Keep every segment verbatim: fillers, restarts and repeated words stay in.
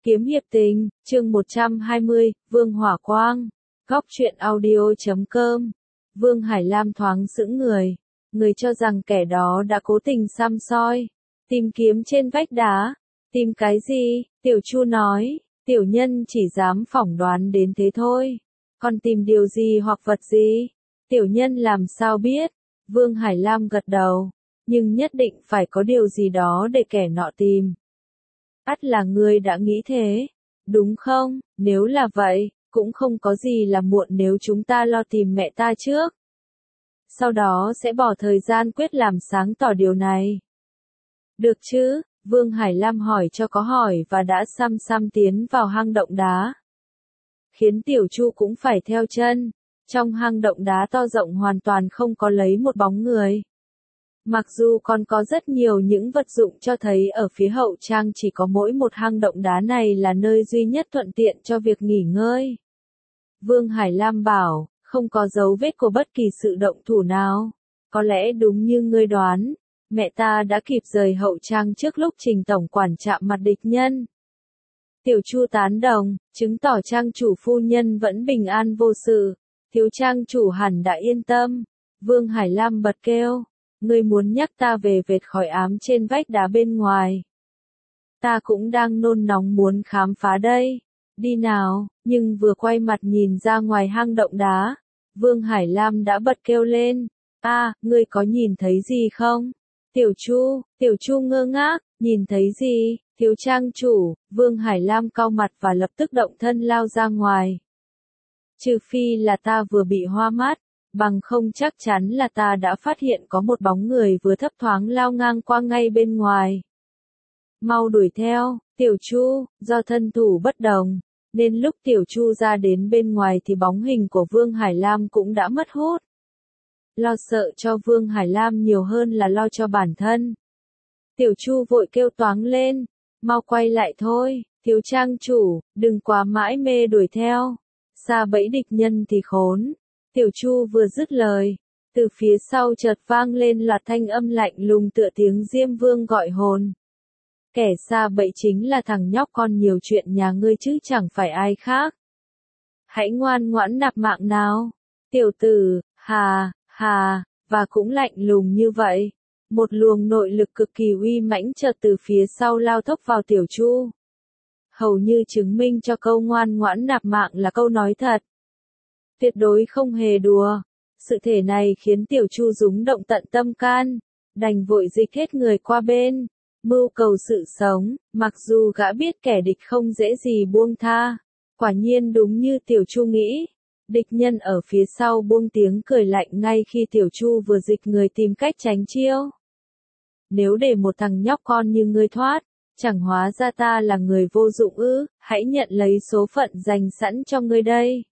Kiếm hiệp tình, chương một trăm hai mươi, Vương Hỏa Quang. Góc truyện audio.com. Vương Hải Lam thoáng sững người. Người cho rằng kẻ đó đã cố tình săm soi. Tìm kiếm trên vách đá. Tìm cái gì? Tiểu Chu nói. Tiểu nhân chỉ dám phỏng đoán đến thế thôi. Còn tìm điều gì hoặc vật gì? Tiểu nhân làm sao biết? Vương Hải Lam gật đầu. Nhưng nhất định phải có điều gì đó để kẻ nọ tìm. Ắt là ngươi đã nghĩ thế, đúng không? Nếu là vậy, cũng không có gì là muộn nếu chúng ta lo tìm mẹ ta trước. Sau đó sẽ bỏ thời gian quyết làm sáng tỏ điều này. Được chứ? Vương Hải Lam hỏi cho có hỏi và đã xăm xăm tiến vào hang động đá. Khiến Tiểu Chu cũng phải theo chân. Trong hang động đá to rộng hoàn toàn không có lấy một bóng người. Mặc dù còn có rất nhiều những vật dụng cho thấy ở phía hậu trang chỉ có mỗi một hang động đá này là nơi duy nhất thuận tiện cho việc nghỉ ngơi. Vương Hải Lam bảo, không có dấu vết của bất kỳ sự động thủ nào. Có lẽ đúng như ngươi đoán, mẹ ta đã kịp rời hậu trang trước lúc Trình tổng quản chạm mặt địch nhân. Tiểu Chu tán đồng, chứng tỏ trang chủ phu nhân vẫn bình an vô sự, thiếu trang chủ hẳn đã yên tâm. Vương Hải Lam bật kêu. Ngươi muốn nhắc ta về vệt khỏi ám trên vách đá bên ngoài. Ta cũng đang nôn nóng muốn khám phá đây. Đi nào, nhưng vừa quay mặt nhìn ra ngoài hang động đá. Vương Hải Lam đã bật kêu lên. A, à, ngươi có nhìn thấy gì không? Tiểu Chu, Tiểu Chu ngơ ngác, nhìn thấy gì? Thiếu trang chủ, Vương Hải Lam cau mặt và lập tức động thân lao ra ngoài. Trừ phi là ta vừa bị hoa mắt. Bằng không chắc chắn là ta đã phát hiện có một bóng người vừa thấp thoáng lao ngang qua ngay bên ngoài. Mau đuổi theo, Tiểu Chu, do thân thủ bất đồng, nên lúc Tiểu Chu ra đến bên ngoài thì bóng hình của Vương Hải Lam cũng đã mất hút. Lo sợ cho Vương Hải Lam nhiều hơn là lo cho bản thân. Tiểu Chu vội kêu toáng lên, mau quay lại thôi, thiếu trang chủ, đừng quá mãi mê đuổi theo, xa bẫy địch nhân thì khốn. Tiểu Chu vừa dứt lời, từ phía sau chợt vang lên loạt thanh âm lạnh lùng tựa tiếng Diêm Vương gọi hồn. Kẻ xa bẫy chính là thằng nhóc con nhiều chuyện nhà ngươi chứ chẳng phải ai khác. Hãy ngoan ngoãn nạp mạng nào. Tiểu tử, hà, hà, và cũng lạnh lùng như vậy. Một luồng nội lực cực kỳ uy mãnh chợt từ phía sau lao thốc vào Tiểu Chu. Hầu như chứng minh cho câu ngoan ngoãn nạp mạng là câu nói thật. Tuyệt đối không hề đùa. Sự thể này khiến Tiểu Chu rúng động tận tâm can, đành vội dịch hết người qua bên, mưu cầu sự sống, mặc dù gã biết kẻ địch không dễ gì buông tha. Quả nhiên đúng như Tiểu Chu nghĩ, địch nhân ở phía sau buông tiếng cười lạnh ngay khi Tiểu Chu vừa dịch người tìm cách tránh chiêu. Nếu để một thằng nhóc con như ngươi thoát, chẳng hóa ra ta là người vô dụng ư, hãy nhận lấy số phận dành sẵn cho ngươi đây.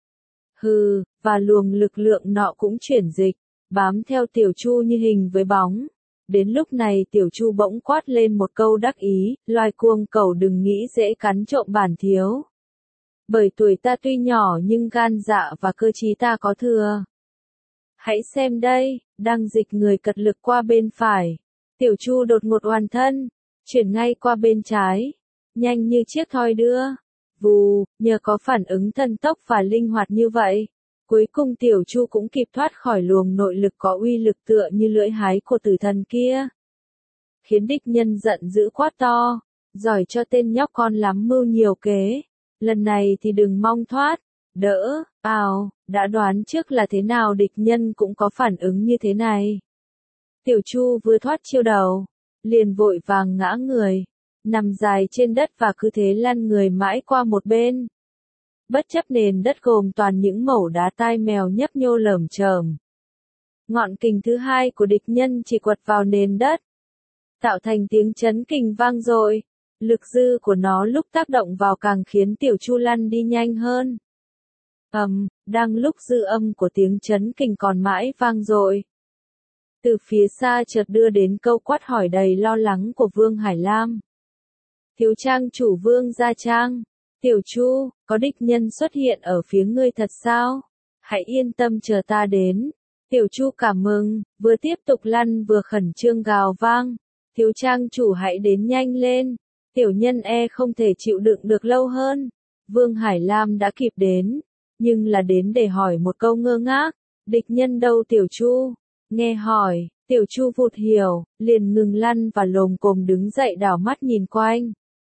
Hừ, và luồng lực lượng nọ cũng chuyển dịch, bám theo Tiểu Chu như hình với bóng. Đến lúc này Tiểu Chu bỗng quát lên một câu đắc ý, loài cuồng cẩu đừng nghĩ dễ cắn trộm bản thiếu. Bởi tuổi ta tuy nhỏ nhưng gan dạ và cơ trí ta có thừa. Hãy xem đây, đang dịch người cật lực qua bên phải. Tiểu Chu đột ngột hoàn thân, chuyển ngay qua bên trái, nhanh như chiếc thoi đưa. Vù, nhờ có phản ứng thần tốc và linh hoạt như vậy, cuối cùng Tiểu Chu cũng kịp thoát khỏi luồng nội lực có uy lực tựa như lưỡi hái của tử thần kia. Khiến địch nhân giận dữ quát to, giỏi cho tên nhóc con lắm mưu nhiều kế, lần này thì đừng mong thoát, đỡ, ào, đã đoán trước là thế nào địch nhân cũng có phản ứng như thế này. Tiểu Chu vừa thoát chiêu đầu, liền vội vàng ngã người. Nằm dài trên đất và cứ thế lăn người mãi qua một bên. Bất chấp nền đất gồm toàn những mẩu đá tai mèo nhấp nhô lởm chởm. Ngọn kình thứ hai của địch nhân chỉ quật vào nền đất, tạo thành tiếng chấn kình vang dội. Lực dư của nó lúc tác động vào càng khiến Tiểu Chu lăn đi nhanh hơn. Ầm, um, đang lúc dư âm của tiếng chấn kình còn mãi vang dội. Từ phía xa chợt đưa đến câu quát hỏi đầy lo lắng của Vương Hải Lam. Thiếu trang chủ Vương gia trang, Tiểu Chu, có địch nhân xuất hiện ở phía ngươi thật sao? Hãy yên tâm chờ ta đến. Tiểu Chu cảm mừng, vừa tiếp tục lăn vừa khẩn trương gào vang. Thiếu trang chủ hãy đến nhanh lên. Tiểu nhân e không thể chịu đựng được lâu hơn. Vương Hải Lam đã kịp đến, nhưng là đến để hỏi một câu ngơ ngác. Địch nhân đâu Tiểu Chu? Nghe hỏi, Tiểu Chu vụt hiểu, liền ngừng lăn và lồm cồm đứng dậy đảo mắt nhìn quanh.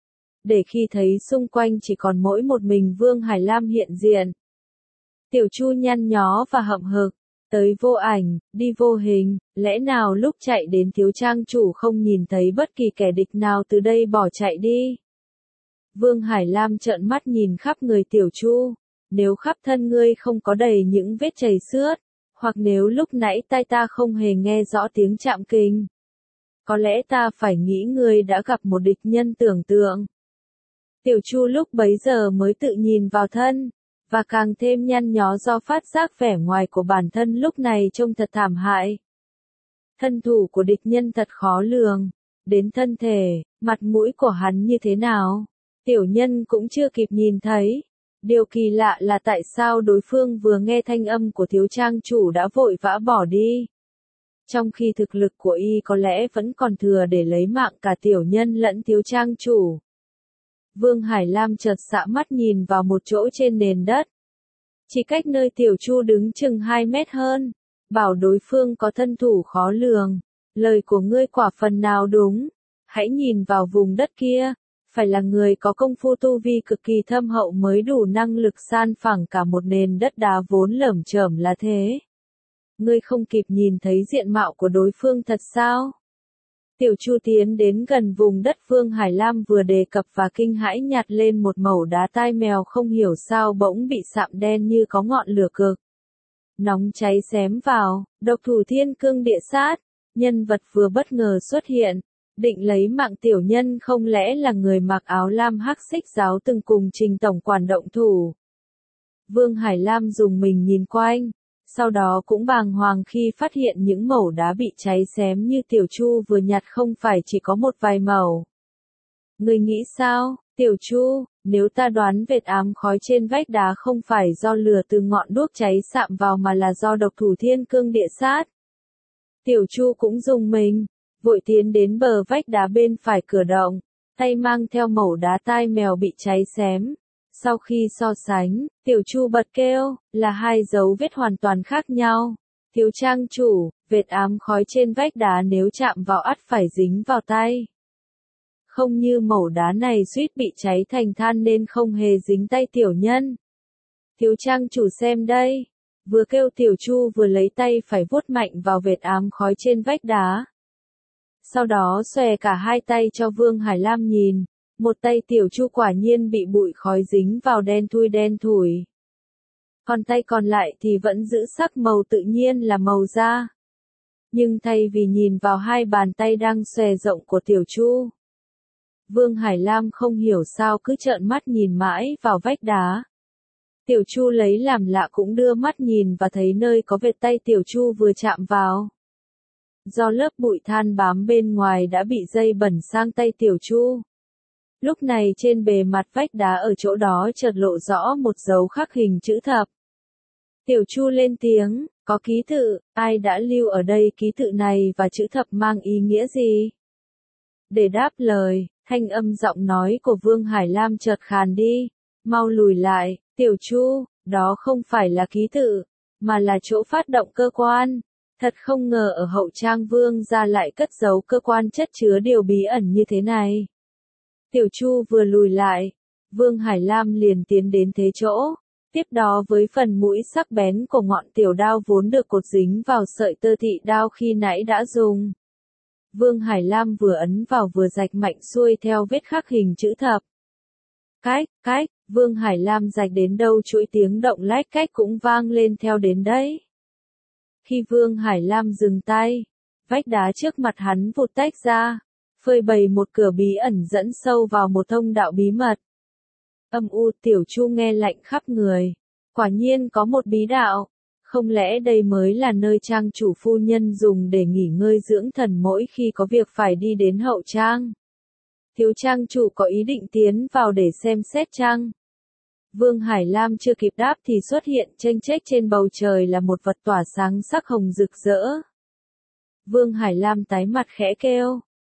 Để khi thấy xung quanh chỉ còn mỗi một mình Vương Hải Lam hiện diện. Tiểu Chu nhăn nhó và hậm hực, tới vô ảnh, đi vô hình, lẽ nào lúc chạy đến thiếu trang chủ không nhìn thấy bất kỳ kẻ địch nào từ đây bỏ chạy đi. Vương Hải Lam trợn mắt nhìn khắp người Tiểu Chu, nếu khắp thân ngươi không có đầy những vết chảy xước, hoặc nếu lúc nãy tai ta không hề nghe rõ tiếng chạm kình, có lẽ ta phải nghĩ ngươi đã gặp một địch nhân tưởng tượng. Tiểu Chu lúc bấy giờ mới tự nhìn vào thân, và càng thêm nhăn nhó do phát giác vẻ ngoài của bản thân lúc này trông thật thảm hại. Thân thủ của địch nhân thật khó lường, đến thân thể, mặt mũi của hắn như thế nào, tiểu nhân cũng chưa kịp nhìn thấy. Điều kỳ lạ là tại sao đối phương vừa nghe thanh âm của thiếu trang chủ đã vội vã bỏ đi. Trong khi thực lực của y có lẽ vẫn còn thừa để lấy mạng cả tiểu nhân lẫn thiếu trang chủ. Vương Hải Lam chợt xạ mắt nhìn vào một chỗ trên nền đất. Chỉ cách nơi Tiểu Chu đứng chừng hai mét hơn. Bảo đối phương có thân thủ khó lường. Lời của ngươi quả phần nào đúng. Hãy nhìn vào vùng đất kia. Phải là người có công phu tu vi cực kỳ thâm hậu mới đủ năng lực san phẳng cả một nền đất đá vốn lởm chởm là thế. Ngươi không kịp nhìn thấy diện mạo của đối phương thật sao? Tiểu Chu tiến đến gần vùng đất Vương Hải Lam vừa đề cập và kinh hãi nhặt lên một mẩu đá tai mèo không hiểu sao bỗng bị sạm đen như có ngọn lửa cực nóng cháy xém vào. Độc thủ thiên cương địa sát, nhân vật vừa bất ngờ xuất hiện, định lấy mạng tiểu nhân không lẽ là người mặc áo lam hắc xích giáo từng cùng Trình tổng quản động thủ. Vương Hải Lam dùng mình nhìn quanh. Sau đó cũng bàng hoàng khi phát hiện những mẩu đá bị cháy xém như Tiểu Chu vừa nhặt không phải chỉ có một vài mẩu. Người nghĩ sao, Tiểu Chu, nếu ta đoán vệt ám khói trên vách đá không phải do lửa từ ngọn đuốc cháy sạm vào mà là do độc thủ thiên cương địa sát? Tiểu Chu cũng dùng mình, vội tiến đến bờ vách đá bên phải cửa động, tay mang theo mẩu đá tai mèo bị cháy xém. Sau khi so sánh, Tiểu Chu bật kêu, là hai dấu vết hoàn toàn khác nhau. Thiếu trang chủ, vệt ám khói trên vách đá nếu chạm vào ắt phải dính vào tay. Không như mẩu đá này suýt bị cháy thành than nên không hề dính tay tiểu nhân. Thiếu trang chủ xem đây. Vừa kêu Tiểu Chu vừa lấy tay phải vuốt mạnh vào vệt ám khói trên vách đá. Sau đó xòe cả hai tay cho Vương Hải Lam nhìn. Một tay Tiểu Chu quả nhiên bị bụi khói dính vào đen thui đen thủi. Còn tay còn lại thì vẫn giữ sắc màu tự nhiên là màu da. Nhưng thay vì nhìn vào hai bàn tay đang xòe rộng của Tiểu Chu, Vương Hải Lam không hiểu sao cứ trợn mắt nhìn mãi vào vách đá. Tiểu Chu lấy làm lạ cũng đưa mắt nhìn và thấy nơi có vệt tay Tiểu Chu vừa chạm vào. Do lớp bụi than bám bên ngoài đã bị dây bẩn sang tay Tiểu Chu. Lúc này trên bề mặt vách đá ở chỗ đó chợt lộ rõ một dấu khắc hình chữ thập. Tiểu Chu lên tiếng, có ký tự, ai đã lưu ở đây ký tự này và chữ thập mang ý nghĩa gì? Để đáp lời, thanh âm giọng nói của Vương Hải Lam chợt khàn đi, mau lùi lại, Tiểu Chu, đó không phải là ký tự, mà là chỗ phát động cơ quan. Thật không ngờ ở hậu trang Vương gia lại cất giấu cơ quan chất chứa điều bí ẩn như thế này. Tiểu Chu vừa lùi lại, Vương Hải Lam liền tiến đến thế chỗ, tiếp đó với phần mũi sắc bén của ngọn tiểu đao vốn được cột dính vào sợi tơ thị đao khi nãy đã dùng. Vương Hải Lam vừa ấn vào vừa rạch mạnh xuôi theo vết khắc hình chữ thập. Cách, cách, Vương Hải Lam rạch đến đâu chuỗi tiếng động lách cách cũng vang lên theo đến đấy. Khi Vương Hải Lam dừng tay, vách đá trước mặt hắn vụt tách ra, phơi bày một cửa bí ẩn dẫn sâu vào một thông đạo bí mật. Âm u Tiểu Chu nghe lạnh khắp người. Quả nhiên có một bí đạo. Không lẽ đây mới là nơi trang chủ phu nhân dùng để nghỉ ngơi dưỡng thần mỗi khi có việc phải đi đến hậu trang? Thiếu trang chủ có ý định tiến vào để xem xét chăng? Vương Hải Lam chưa kịp đáp thì xuất hiện chênh chếch trên bầu trời là một vật tỏa sáng sắc hồng rực rỡ. Vương Hải Lam tái mặt khẽ kêu,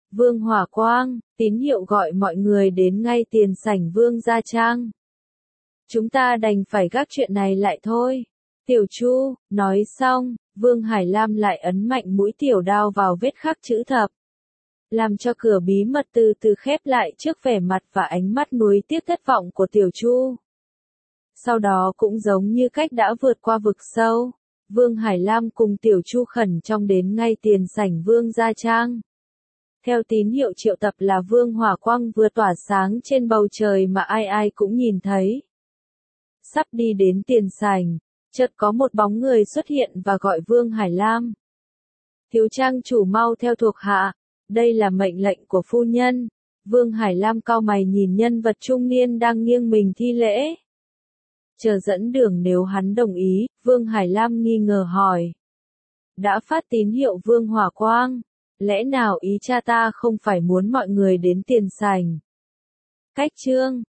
Vương Hỏa Quang, tín hiệu gọi mọi người đến ngay tiền sảnh Vương gia trang. Chúng ta đành phải gác chuyện này lại thôi. Tiểu Chu, nói xong, Vương Hải Lam lại ấn mạnh mũi tiểu đao vào vết khắc chữ thập. Làm cho cửa bí mật từ từ khép lại trước vẻ mặt và ánh mắt nuối tiếc thất vọng của Tiểu Chu. Sau đó cũng giống như cách đã vượt qua vực sâu, Vương Hải Lam cùng Tiểu Chu khẩn trong đến ngay tiền sảnh Vương gia trang. Theo tín hiệu triệu tập là Vương Hỏa Quang vừa tỏa sáng trên bầu trời mà ai ai cũng nhìn thấy. Sắp đi đến tiền sảnh, chợt có một bóng người xuất hiện và gọi Vương Hải Lam. Thiếu trang chủ mau theo thuộc hạ, đây là mệnh lệnh của phu nhân. Vương Hải Lam cau mày nhìn nhân vật trung niên đang nghiêng mình thi lễ. Chờ dẫn đường nếu hắn đồng ý, Vương Hải Lam nghi ngờ hỏi. Đã phát tín hiệu Vương Hỏa Quang, lẽ nào ý cha ta không phải muốn mọi người đến tiền sảnh? Cách chương